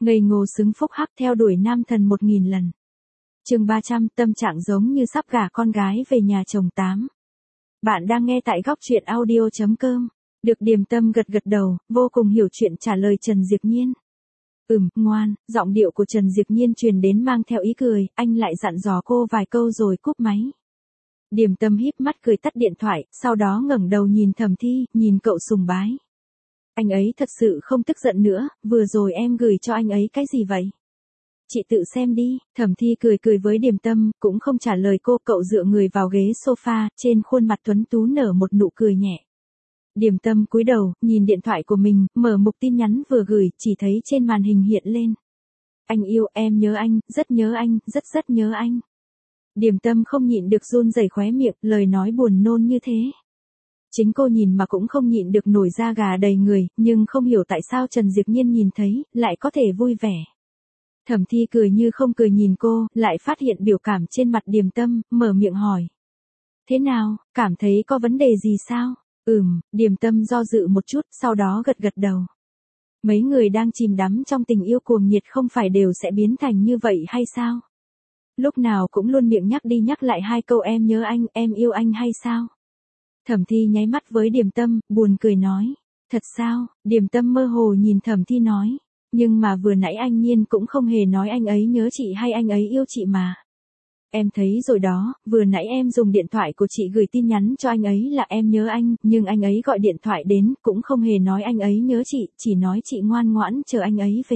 Ngây ngô xứng phúc hắc theo đuổi nam thần 1000 lần. Chương 300, tâm trạng giống như sắp gả con gái về nhà chồng 8. Bạn đang nghe tại góc truyện audio.com. Được Điềm Tâm gật gật đầu, vô cùng hiểu chuyện trả lời Trần Diệp Nhiên. Ngoan, giọng điệu của Trần Diệp Nhiên truyền đến mang theo ý cười, anh lại dặn dò cô vài câu rồi cúp máy. Điềm Tâm híp mắt cười tắt điện thoại, sau đó ngẩng đầu nhìn Thẩm Thi, nhìn cậu sùng bái. Anh ấy thật sự không tức giận nữa, vừa rồi em gửi cho anh ấy cái gì vậy? Chị tự xem đi, Thẩm Thi cười cười với Điềm Tâm, cũng không trả lời cô, cậu dựa người vào ghế sofa, trên khuôn mặt tuấn tú nở một nụ cười nhẹ. Điềm Tâm cúi đầu, nhìn điện thoại của mình, mở mục tin nhắn vừa gửi, chỉ thấy trên màn hình hiện lên. Anh yêu, em nhớ anh, rất nhớ anh, rất rất nhớ anh. Điềm Tâm không nhịn được run rẩy khóe miệng, lời nói buồn nôn như thế. Chính cô nhìn mà cũng không nhịn được nổi da gà đầy người, nhưng không hiểu tại sao Trần Diệp Nhiên nhìn thấy, lại có thể vui vẻ. Thẩm Thi cười như không cười nhìn cô, lại phát hiện biểu cảm trên mặt Điềm Tâm, mở miệng hỏi. Thế nào, cảm thấy có vấn đề gì sao? Điềm Tâm do dự một chút, sau đó gật gật đầu. Mấy người đang chìm đắm trong tình yêu cuồng nhiệt không phải đều sẽ biến thành như vậy hay sao? Lúc nào cũng luôn miệng nhắc đi nhắc lại hai câu em nhớ anh, em yêu anh hay sao? Thẩm Thi nháy mắt với Điềm Tâm, buồn cười nói. Thật sao? Điềm Tâm mơ hồ nhìn Thẩm Thi nói. Nhưng mà vừa nãy anh Nhiên cũng không hề nói anh ấy nhớ chị hay anh ấy yêu chị mà. Em thấy rồi đó, vừa nãy em dùng điện thoại của chị gửi tin nhắn cho anh ấy là em nhớ anh, nhưng anh ấy gọi điện thoại đến, cũng không hề nói anh ấy nhớ chị, chỉ nói chị ngoan ngoãn chờ anh ấy về.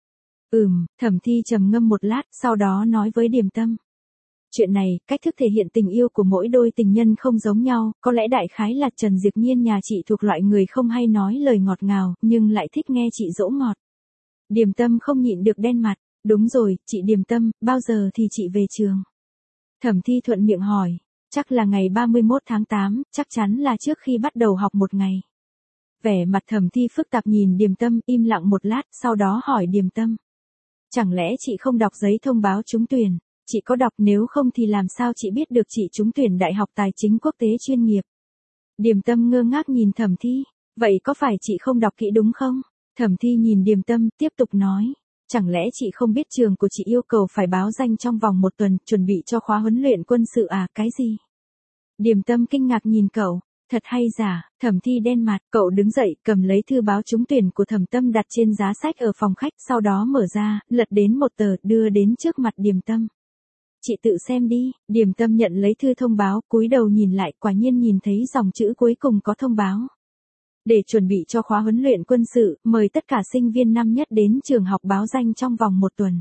Thẩm Thi trầm ngâm một lát, sau đó nói với Điềm Tâm. Chuyện này, cách thức thể hiện tình yêu của mỗi đôi tình nhân không giống nhau, có lẽ đại khái là Trần Diệp Nhiên nhà chị thuộc loại người không hay nói lời ngọt ngào, nhưng lại thích nghe chị dỗ ngọt. Điềm Tâm không nhịn được đen mặt. Đúng rồi, chị Điềm Tâm, bao giờ thì chị về trường? Thẩm Thi thuận miệng hỏi. Chắc là ngày 31 tháng 8, chắc chắn là trước khi bắt đầu học một ngày. Vẻ mặt Thẩm Thi phức tạp nhìn Điềm Tâm, im lặng một lát, sau đó hỏi Điềm Tâm. Chẳng lẽ chị không đọc giấy thông báo trúng tuyển? Chị có đọc, nếu không thì làm sao chị biết được chị trúng tuyển Đại học Tài chính Quốc tế chuyên nghiệp? Điềm Tâm ngơ ngác nhìn Thẩm Thi. Vậy có phải chị không đọc kỹ đúng không? Thẩm Thi nhìn Điềm Tâm, tiếp tục nói. Chẳng lẽ chị không biết trường của chị yêu cầu phải báo danh trong vòng 1 tuần, chuẩn bị cho khóa huấn luyện quân sự à, cái gì? Điềm Tâm kinh ngạc nhìn cậu. Thật hay giả? Thẩm Thi đen mặt, cậu đứng dậy, cầm lấy thư báo trúng tuyển của Thẩm Tâm đặt trên giá sách ở phòng khách, sau đó mở ra, lật đến một tờ, đưa đến trước mặt Điềm Tâm. Chị tự xem đi. Điềm Tâm nhận lấy thư thông báo, cúi đầu nhìn lại, quả nhiên nhìn thấy dòng chữ cuối cùng có thông báo. Để chuẩn bị cho khóa huấn luyện quân sự, mời tất cả sinh viên năm nhất đến trường học báo danh trong vòng 1 tuần.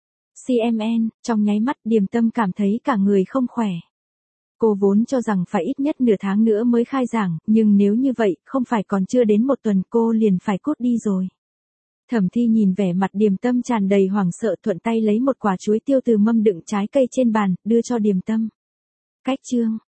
CMN, trong nháy mắt Điềm Tâm cảm thấy cả người không khỏe. Cô vốn cho rằng phải ít nhất nửa tháng nữa mới khai giảng, nhưng nếu như vậy, không phải còn chưa đến 1 tuần cô liền phải cút đi rồi. Thẩm Thi nhìn vẻ mặt Điềm Tâm tràn đầy hoảng sợ, thuận tay lấy một quả chuối tiêu từ mâm đựng trái cây trên bàn, đưa cho Điềm Tâm. Cách chương,